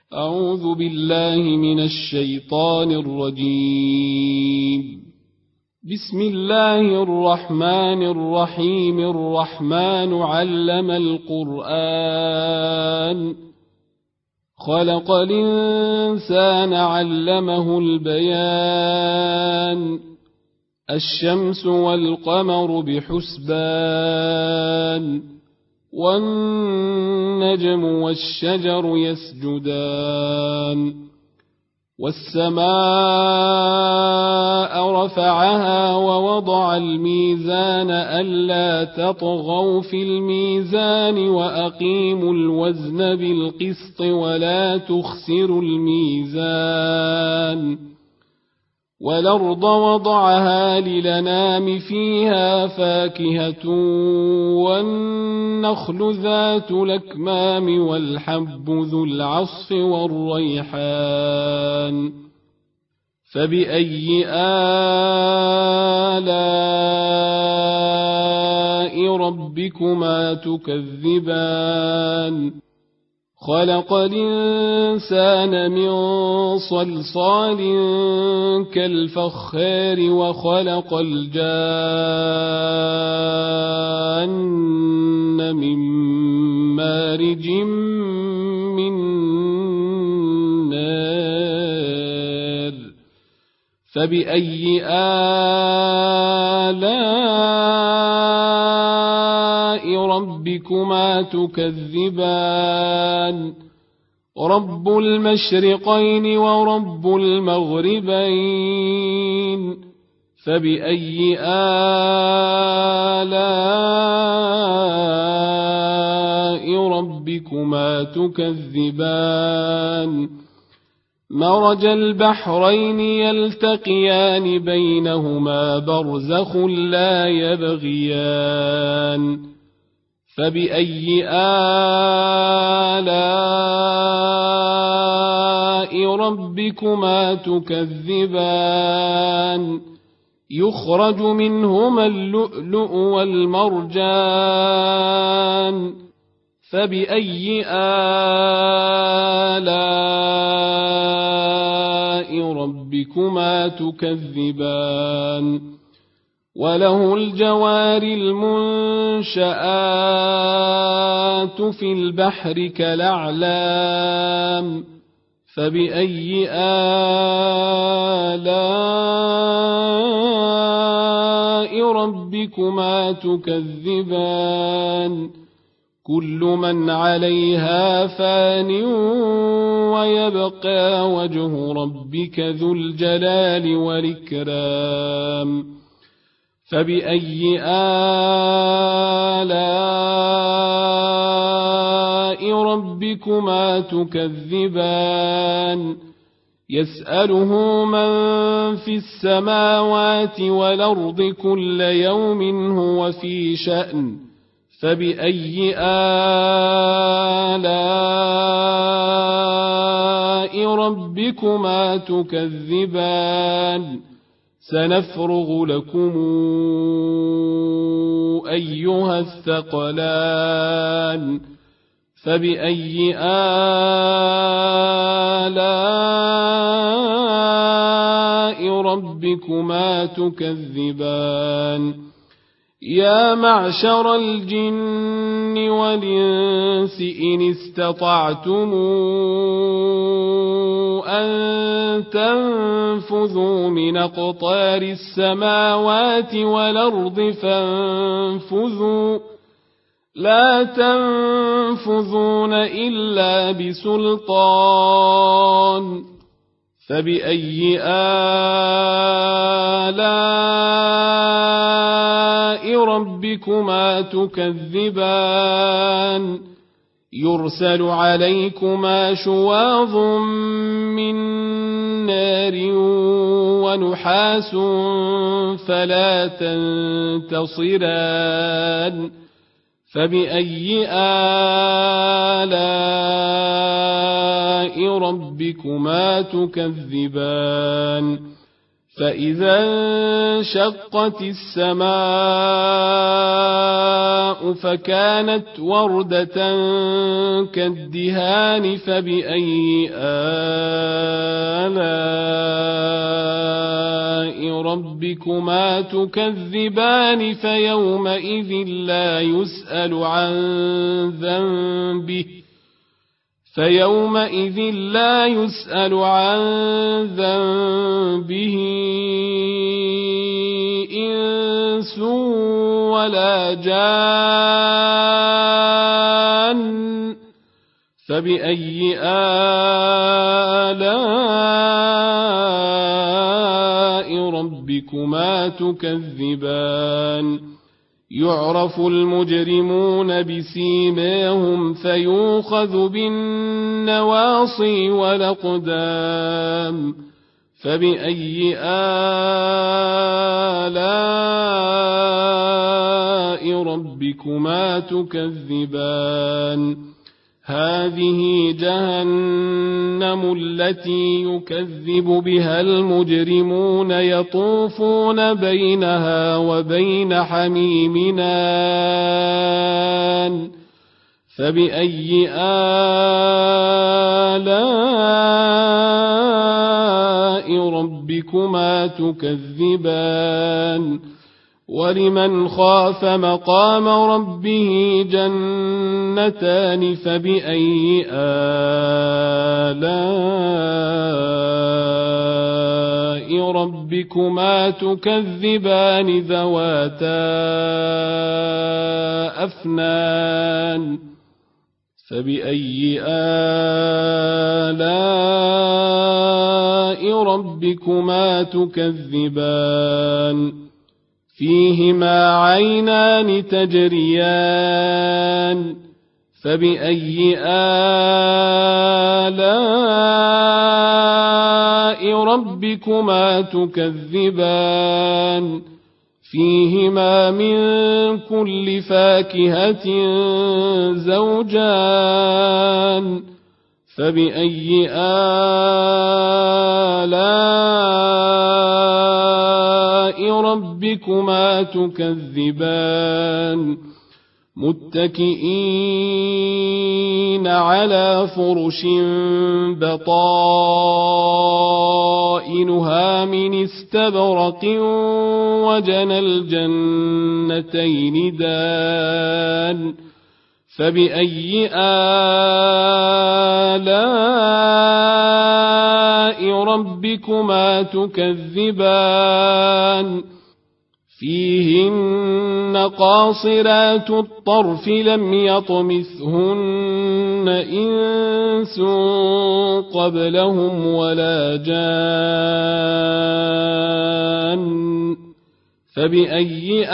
أعوذ بالله من الشيطان الرجيم. بسم الله الرحمن الرحيم. الرحمن علم القرآن، خلق الإنسان علمه البيان. الشمس والقمر بحسبان، والنجم والشجر يسجدان. والسماء رفعها ووضع الميزان ألا تطغوا في الميزان وأقيموا الوزن بالقسط ولا تخسروا الميزان. والأرض وضعها للأنام فيها فاكهة والنخل ذات الأكمام والحب ذو العصف والريحان. فبأي آلاء ربكما تكذبان؟ خلق الإنسان من صلصال كالفخار وخلق الجان من مارج من نار. فبأي آلاء ربكما تكذبان؟ رب المشرقين ورب المغربين. فبأي آلاء ربكما تكذبان؟ مرج البحرين يلتقيان بينهما برزخ لا يبغيان. فبأي آلاء ربكما تكذبان؟ يخرج منهما اللؤلؤ والمرجان. فبأي آلاء ربكما تكذبان؟ وله الجوار المنشآت في البحر كالأعلام. فبأي آلاء ربكما تكذبان؟ كل من عليها فان ويبقى وجه ربك ذو الجلال والإكرام. فبأي آلاء ربكما تكذبان؟ يسأله من في السماوات والأرض كل يوم هو في شأن. فبأي آلاء ربكما تكذبان؟ سنفرغ لكم أيها الثقلان. فبأي آلاء ربكما تكذبان؟ يا معشر الجن والإنس إن استطعتم أن تنفذوا من أقطار السماوات والأرض فانفذوا، لا تنفذون إلا بسلطان. فبأي آلاء ربكما تكذبان؟ يرسل عليكما شواظ من نار ونحاس فلا تنتصران. فبأي آلاء ربكما تكذبان؟ فإذا انشقت السماء فكانت وردة كالدهان فبأي آلاء ربكما تكذبان فيومئذ لا يسأل عن ذنبه إنس ولا جان فبأي آلاء ربكما تكذبان يعرف المجرمون بسيماهم فيؤخذ بالنواصي والأقدام فبأي آلاء ربكما تكذبان هذه جهنم التي يكذب بها المجرمون يطوفون بينها وبين حميم آن فبأي آلاء ربكما تكذبان ولمن خاف مقام ربه جنتان فبأي آلاء ربكما تكذبان ذواتا أفنان فبأي آلاء ربكما تكذبان فيهما عينان تجريان فبأي آلاء ربكما تكذبان فيهما من كل فاكهة زوجان فبأي آلاء ربكما تكذبان متكئين على فرش بطائنها من استبرق وجنى الجنتين دان فبأي آلاء ربكما تكذبان فيهن قاصرات الطرف لم يطمثهن إنس قبلهم ولا جان فبأي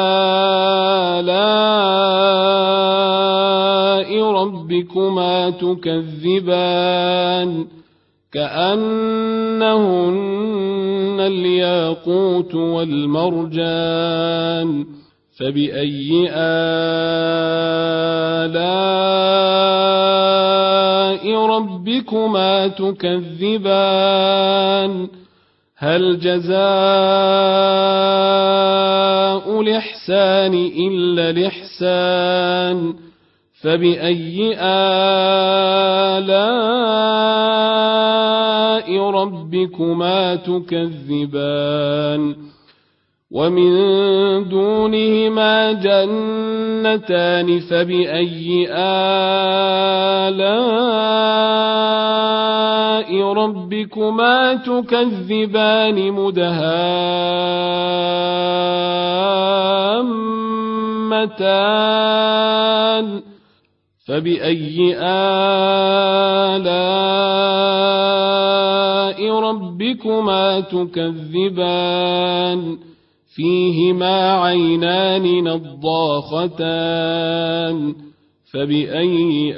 آلاء ربكما تكذبان كأنهن الياقوت والمرجان فبأي آلاء ربكما تكذبان هل جزاء الإحسان إلا الإحسان فبأي آلاء ربكما تكذبان ومن دونهما جنتان فبأي آلاء ربكما تكذبان مدهامتان فبأي آلاء ربكما تكذبان فيهما عينان نضاختان فبأي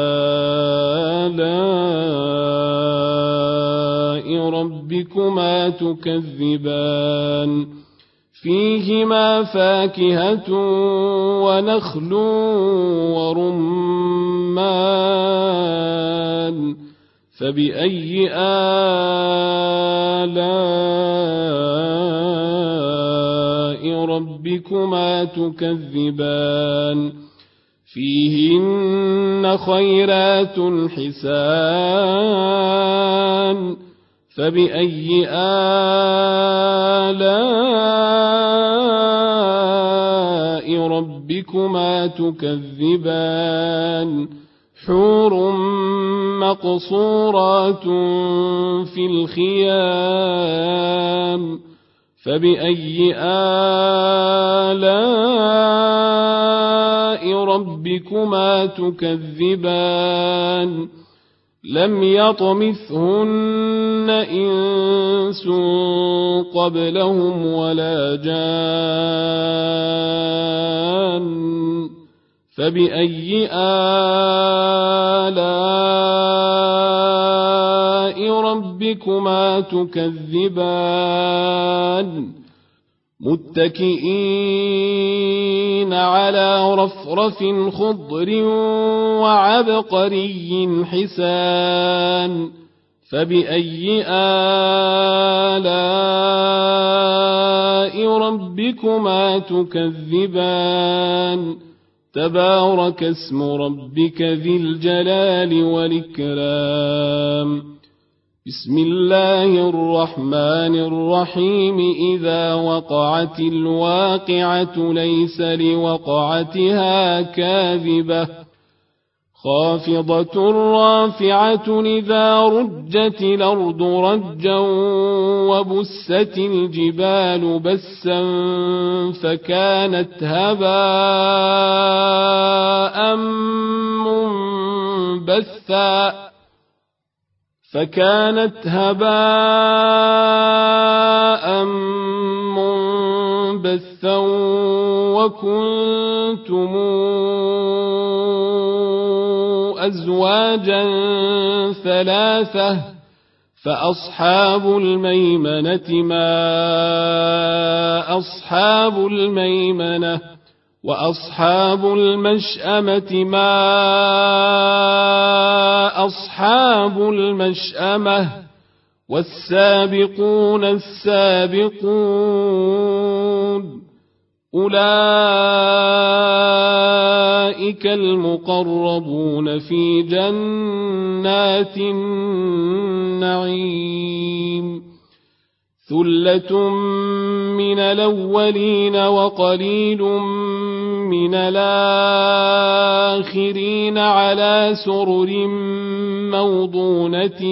آلاء ربكما تكذبان فيهما فاكهة ونخل ورمان فبأي آلاء ربكما تكذبان فيهن خيرات حسان فبأي آلاء ربكما تكذبان حور مقصورات في الخيام فبأي آلاء ربكما تكذبان لم يطمثهن إنس قبلهم ولا جان فبأي آلاء ربكما تكذبان متكئين على رفرف خضر وعبقري حسان فبأي آلاء ربكما تكذبان تبارك اسم ربك ذي الجلال والإكرام بسم الله الرحمن الرحيم إذا وقعت الواقعة ليس لوقعتها كاذبة خافضة رافعة إذا رجت الأرض رجا وبست الجبال بسا فكانت هباء منبثا وكنتم أزواجا ثلاثة فأصحاب الميمنة ما أصحاب الميمنة وأصحاب المشأمة ما أصحاب المشأمة والسابقون السابقون أولئك المقربون في جنات النعيم ثلة من الأولين وقليل من الآخرين على سرر موضونة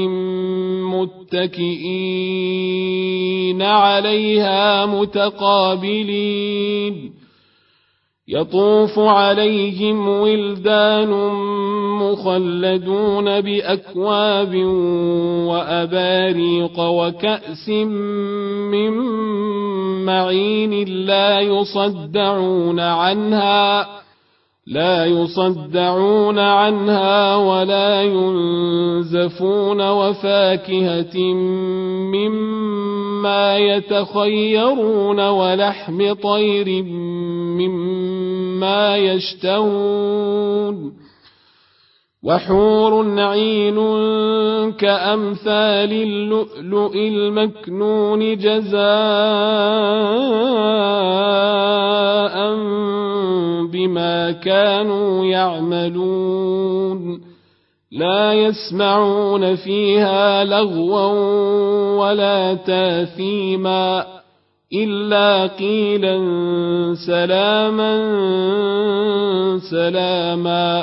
متكئين عليها متقابلين يطوف عليهم ولدان مخلدون بأكواب وأباريق وكأس من معين لا يصدعون عنها ولا ينزفون وفاكهة مما يتخيرون ولحم طير مما يشتهون وحور عين كأمثال اللؤلؤ المكنون جزاء بما كانوا يعملون لا يسمعون فيها لغوا ولا تاثيما إلا قيلا سلاما سلاما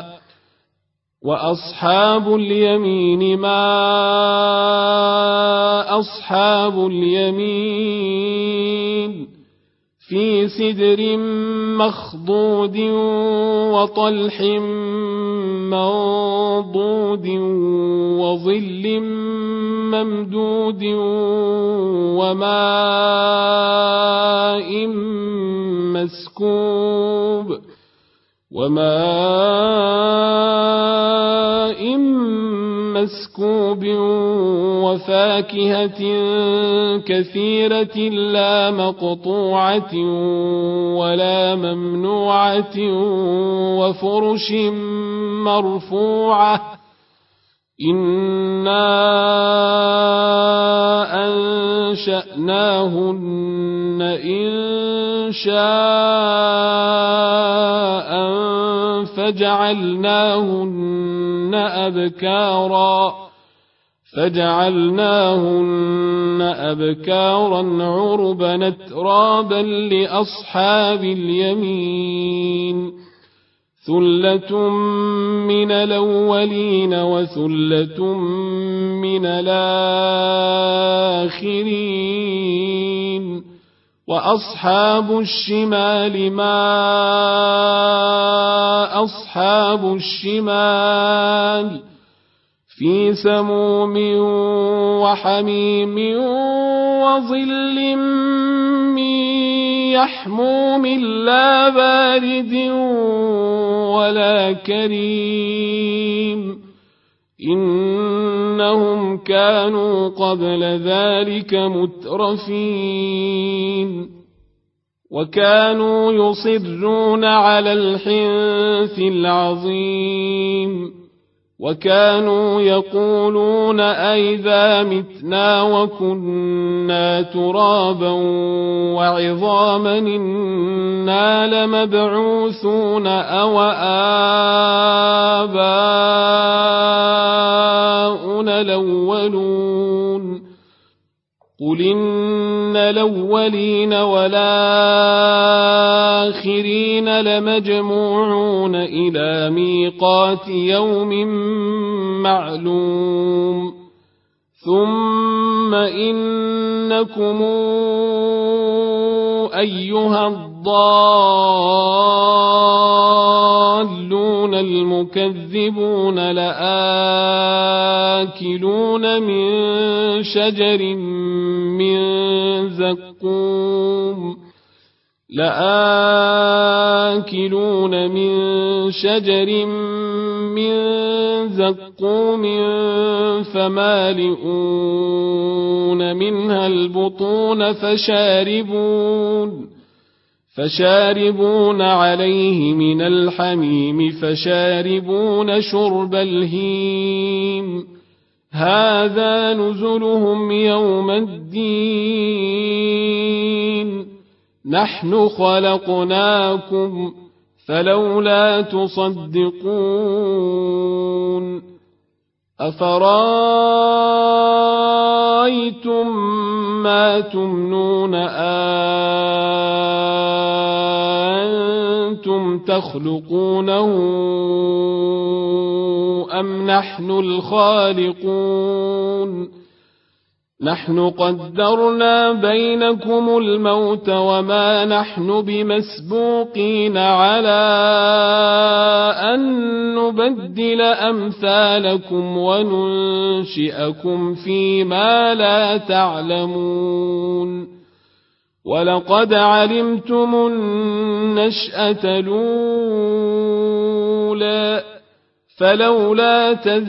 وأصحاب اليمين ما أصحاب اليمين في سدر مخضود وطلح منضود وظل ممدود وماء مسكوب وفاكهة كثيرة لا مقطوعة ولا ممنوعة وفرش مرفوعة أنشأناهن إنشاء فجعلناهن أبكارا عربا أترابا لأصحاب اليمين ثلة من الأولين وثلة من الآخرين وأصحاب الشمال ما أصحاب الشمال في سموم وحميم وظل من يحموم لا بارد ولا كريم إنهم كانوا قبل ذلك مترفين وكانوا يصرون على الحنث العظيم وكانوا يقولون أئذا متنا وكنا ترابا وعظاما إنا لمبعوثون أو آباؤنا الأولون قل إن الأولين والآخرين لمجموعون إلى ميقات يوم معلوم ثم إنكم أيها الضالون المكذبون لآكلون من شجر من زقوم فمالئون منها البطون فشاربون عليه من الحميم فشاربون شرب الهيم هذا نزلهم يوم الدين نحن خلقناكم فلولا تصدقون أفرأيتم ما تمنون أنتم تخلقونه أم نحن الخالقون نحن قدرنا بينكم الموت وما نحن بمسبوقين على أن نبدل أمثالكم وننشئكم فيما لا تعلمون ولقد علمتم النشأة الأولى فلولا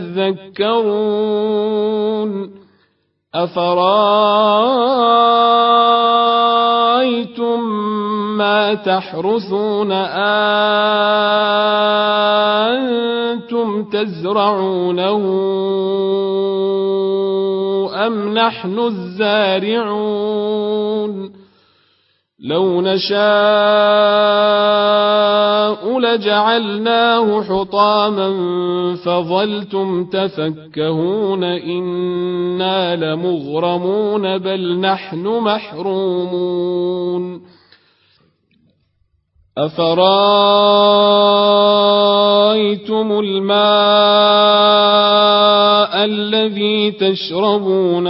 تذكرون أفرأيتم ما تحرثون أنتم تزرعونه أم نحن الزارعون لو نشاء لجعلناه حطاما فظلتم تفكهون إنا لمغرمون بل نحن محرومون أفرأيتم الماء الذي تشربون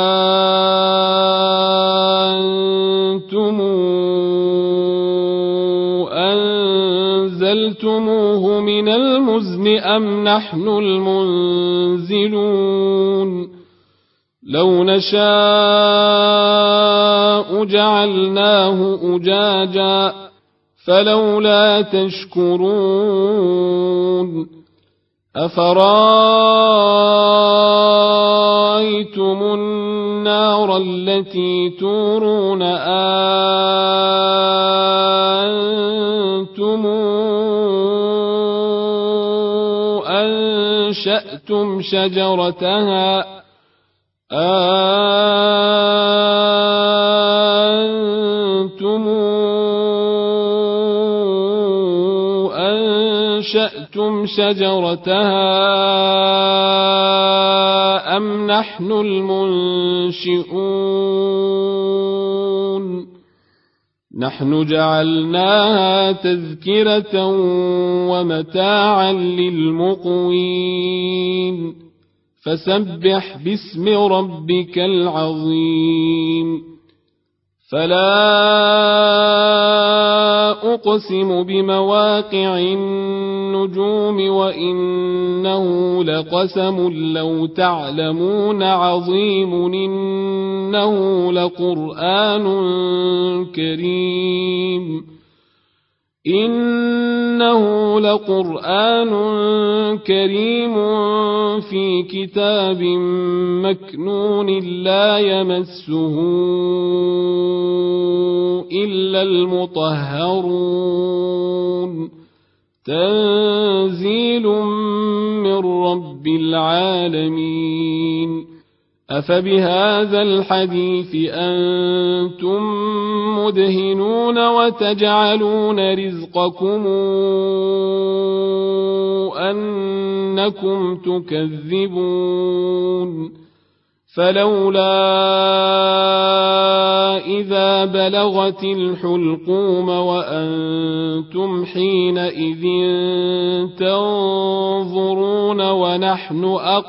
أنتم أنزلتموه من المزن أم نحن المنزلون لو نشاء جعلناه أجاجا فلولا تشكرون أفرأيتم النار التي تورون أنتم أنشأتم شجرتها أأنتم أنشأتم شجرتها أم نحن المنشئون نحن جعلناها تذكرة ومتاعا للمقوين فسبح باسم ربك العظيم فلا أقسم بمواقع النجوم وإنه لقسم لو تعلمون عظيم إنه لقرآن كريم في كتاب مكنون لا يمسه إلا المطهرون تنزيل من رب العالمين أفبهذا الحديث أنتم مدهنون وتجعلون رزقكم أنكم تكذبون فلولا إذا بلغت الحلقوم وأنتم حينئذ تنظرون ونحن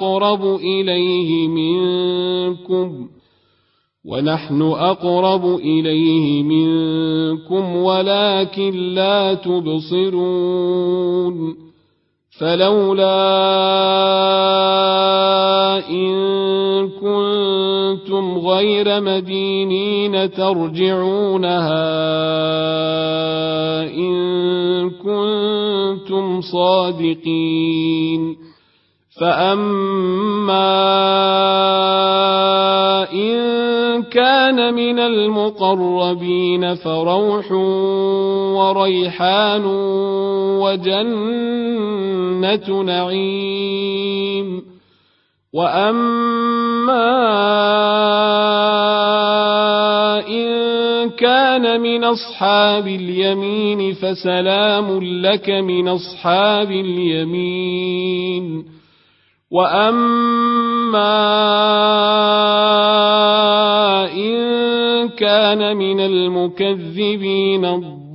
أقرب إليه منكم ولكن لا تبصرون فلولا إن كنتم غير مدينين ترجعونها إن كنتم صادقين فأما إن كان من المقربين فروح وريحان وجنة نعيم وأما إن كان من أصحاب اليمين فسلام لك من أصحاب اليمين وأما إن كان من المكذبين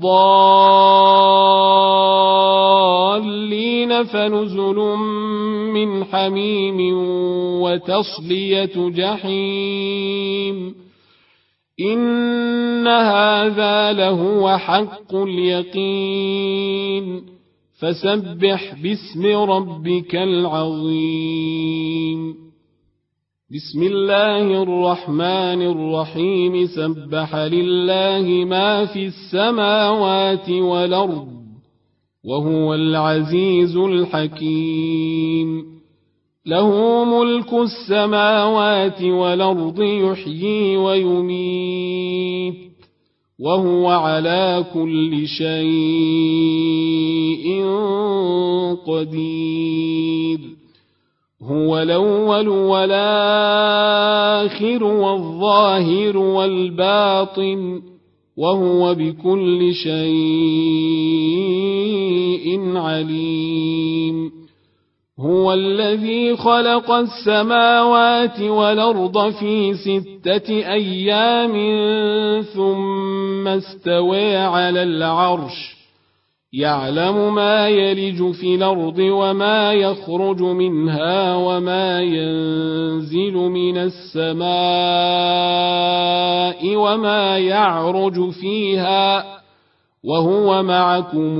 الضالين فنزل من حميم وتصلية جحيم إن هذا لهو حق اليقين فسبح باسم ربك العظيم بسم الله الرحمن الرحيم سبح لله ما في السماوات والأرض وهو العزيز الحكيم له ملك السماوات والأرض يحيي ويميت وهو على كل شيء قدير هو الأول والآخر والظاهر والباطن وهو بكل شيء عليم هو الذي خلق السماوات والأرض في 6 أيام ثم استوى على العرش يعلم ما يلج في الأرض وما يخرج منها وما ينزل من السماء وما يعرج فيها وهو معكم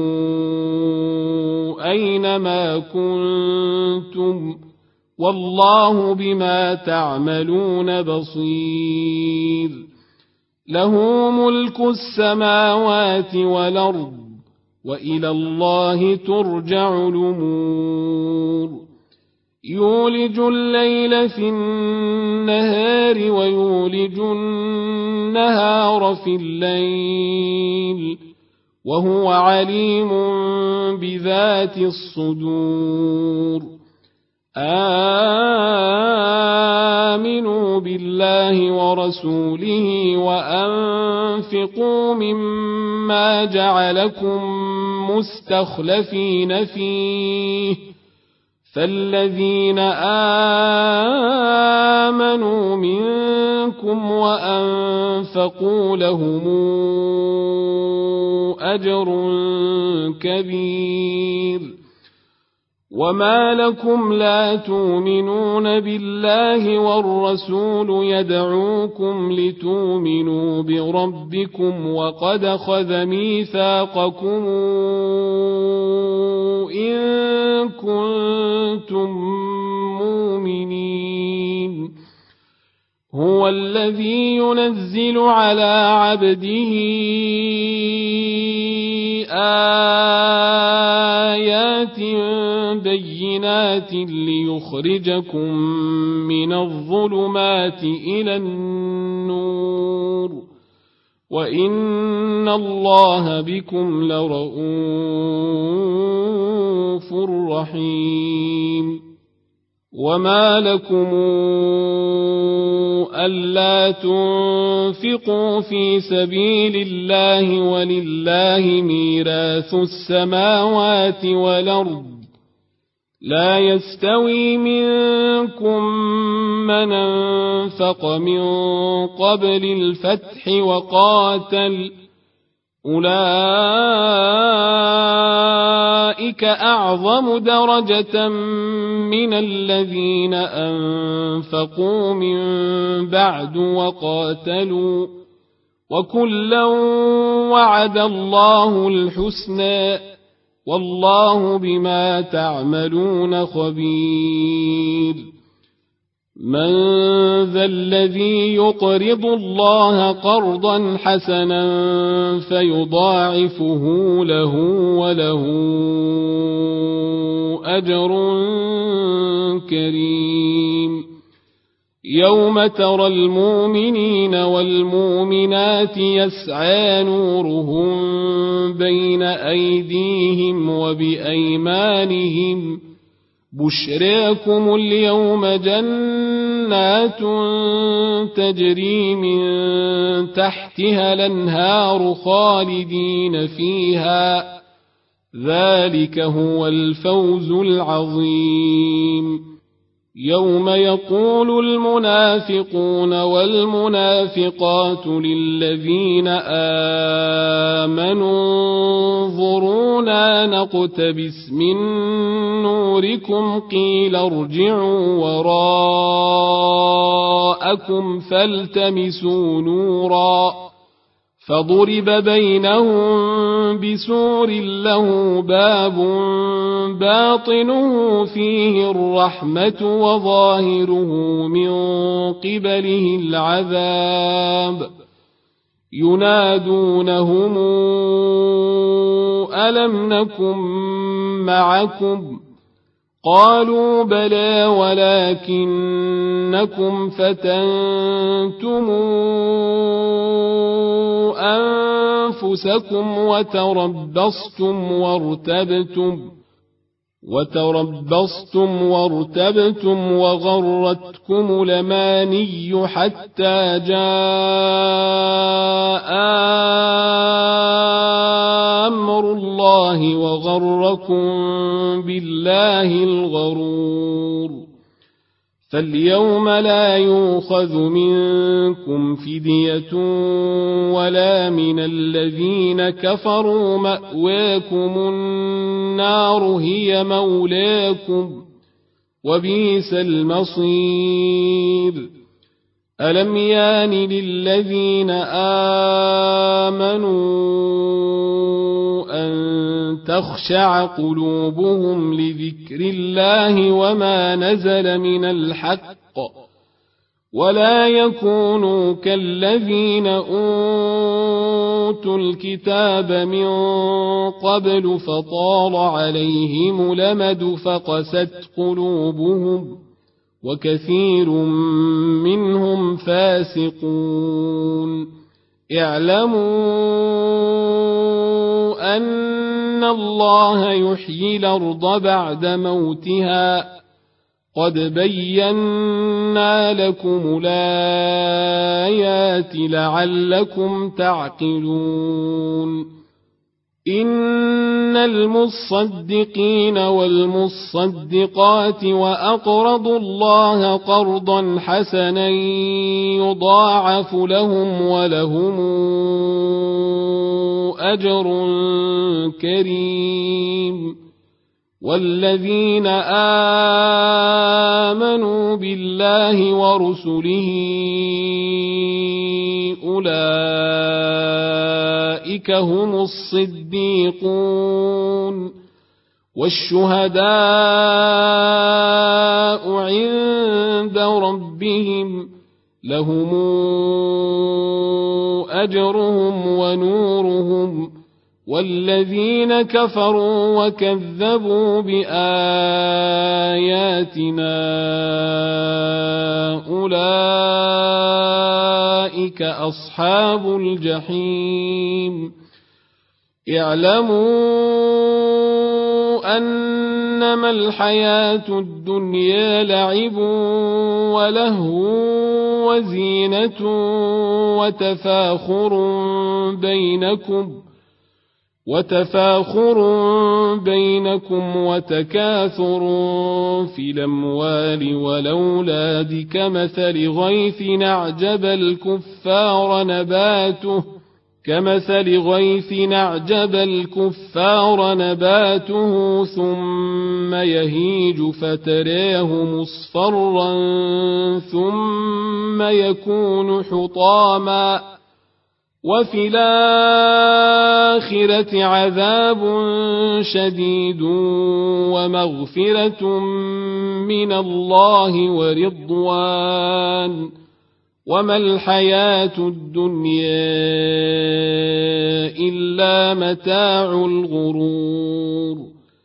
أينما كنتم والله بما تعملون بصير له ملك السماوات والأرض وإلى الله ترجع الأمور يولج الليل في النهار ويولج النهار في الليل وهو عليم بذات الصدور آمنوا بالله ورسوله وأنفقوا مما جعلكم مستخلفين فيه فالذين آمنوا منكم وأنفقوا لهم أجر كبير وما لكم لا تؤمنون بالله والرسول يدعوكم لتؤمنوا بربكم وقد أخذ ميثاقكم إن كنتم مؤمنين هو الذي ينزل على عبده آيات بينات ليخرجكم من الظلمات إلى النور وإن الله بكم لرءوف رحيم وما لكم ألا تنفقوا في سبيل الله ولله ميراث السماوات والأرض لا يستوي منكم من أنفق من قبل الفتح وقاتل أولئك أعظم درجة من الذين أنفقوا من بعد وقاتلوا وكلا وعد الله الحسنى والله بما تعملون خبير من ذا الذي يقرض الله قرضا حسنا فيضاعفه له وله أجر كريم يوم ترى المؤمنين والمؤمنات يسعى نورهم بين أيديهم وبأيمانهم بشراكم اليوم جنات تجري من تحتها الأنهار خالدين فيها ذلك هو الفوز العظيم يوم يقول المنافقون والمنافقات للذين آمنوا انظرونا نقتبس من نوركم قيل ارجعوا وراءكم فالتمسوا نورا فضرب بينهم بسور له باب باطنه فيه الرحمة وظاهره من قبله العذاب ينادونهم ألم نكن معكم قالوا بلى ولكنكم فتنتم أنفسكم وتربصتم وارتبتم وغرتكم الأماني حتى جاء أمر الله وغركم بالله الغرور فاليوم لا يؤخذ منكم فدية ولا من الذين كفروا مأواكم النار هي مولاكم وبئس المصير ألم يان للذين آمنوا أن تخشع قلوبهم لذكر الله وما نزل من الحق ولا يكونوا كالذين أوتوا الكتاب من قبل فطال عليهم الأمد فقست قلوبهم وكثير منهم فاسقون اعلموا أن الله يحيي الأرض بعد موتها قد بينا لكم الآيات لعلكم تعقلون إن المصدقين والمصدقات وأقرضوا الله قرضا حسنا يضاعف لهم ولهم أجر كريم والذين آمنوا بالله ورسله أولئك هم الصديقون والشهداء عند ربهم لهم أجرهم ونورهم والذين كفروا وكذبوا بآياتنا أولئك أصحاب الجحيم اعلموا أنما الحياة الدنيا لعب ولهو وزينة وتفاخر بينكم وتكاثر في الأموال والأولاد كمثل غيث أعجب الكفار نباته ثم يهيج فتراه مصفرا ثم يكون حطاما وفي الآخرة عذاب شديد ومغفرة من الله ورضوان وما الحياة الدنيا إلا متاع الغرور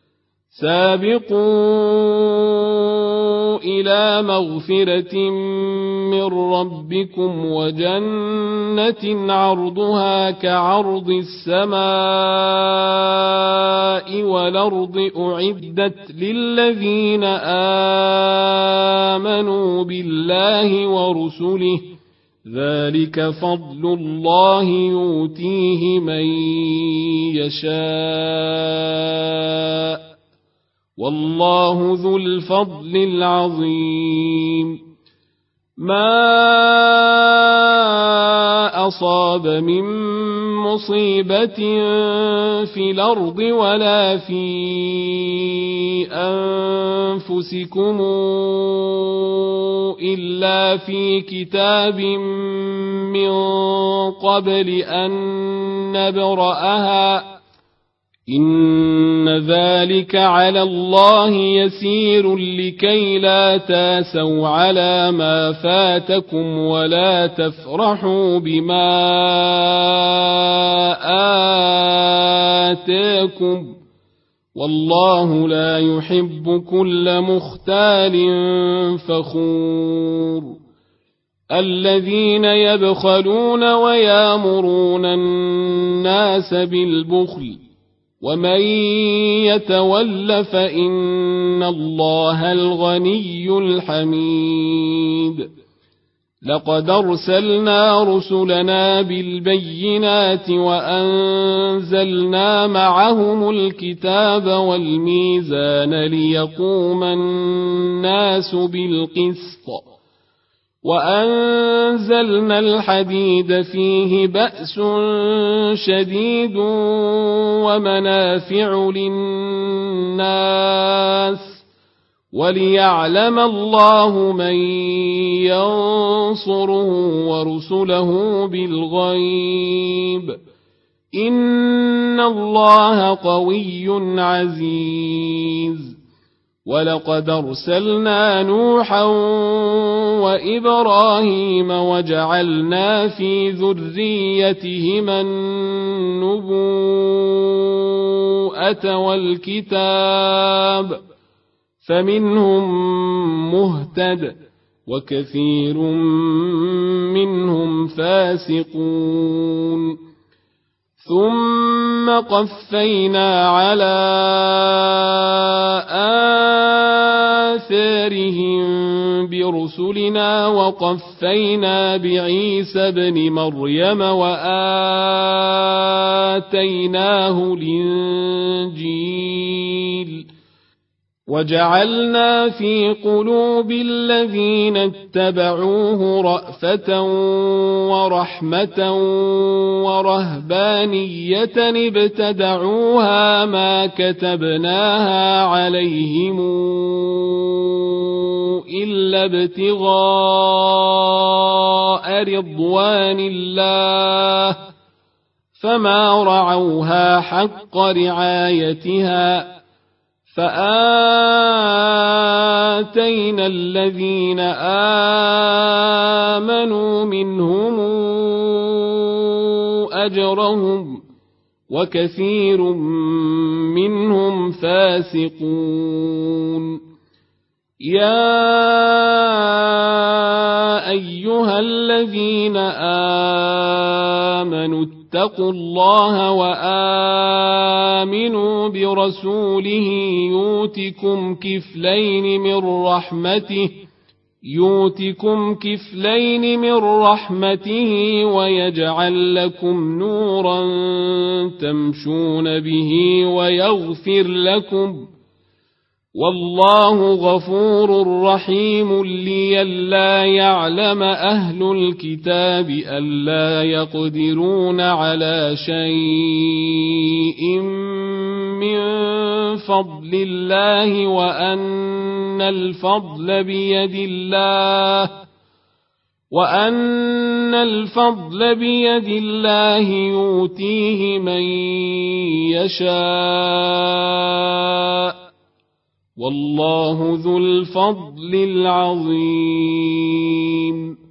سابقوا إلى مغفرة من ربكم وجنة عرضها كعرض السماء والأرض أعدت للذين آمنوا بالله ورسله ذلك فضل الله يؤتيه من يشاء والله ذو الفضل العظيم ما أصاب من مصيبة في الأرض ولا في أنفسكم إلا في كتاب من قبل أن نبرأها إن ذلك على الله يسير لكي لا تاسوا على ما فاتكم ولا تفرحوا بما آتاكم والله لا يحب كل مختال فخور الذين يبخلون ويامرون الناس بالبخل ومن يتول فإن الله الغني الحميد لقد أرسلنا رسلنا بالبينات وأنزلنا معهم الكتاب والميزان ليقوم الناس بالقسط وأنزلنا الحديد فيه بأس شديد ومنافع للناس وليعلم الله من ينصره ورسله بالغيب إن الله قوي عزيز ولقد أرسلنا نوحا وإبراهيم وجعلنا في ذريتهما النبوءة والكتاب فمنهم مهتد وكثير منهم فاسقون ثم قفينا على آثارهم برسلنا وقفينا بعيسى ابن مريم وآتيناه الإنجيل وجعلنا في قلوب الذين اتبعوه رأفة ورحمة ورهبانية ابتدعوها ما كتبناها عليهم إلا ابتغاء رضوان الله فما رعوها حق رعايتها فآتينا الذين آمنوا منهم أجرهم وكثير منهم فاسقون يا أيها الذين آمنوا اتقوا الله وآمنوا برسوله يؤتكم كفلين من رحمته ويجعل لكم نورا تمشون به ويغفر لكم والله غفور رحيم لئلا يعلم أهل الكتاب ألا يقدرون على شيء من فضل الله وأن الفضل بيد الله يؤتيه من يشاء والله ذو الفضل العظيم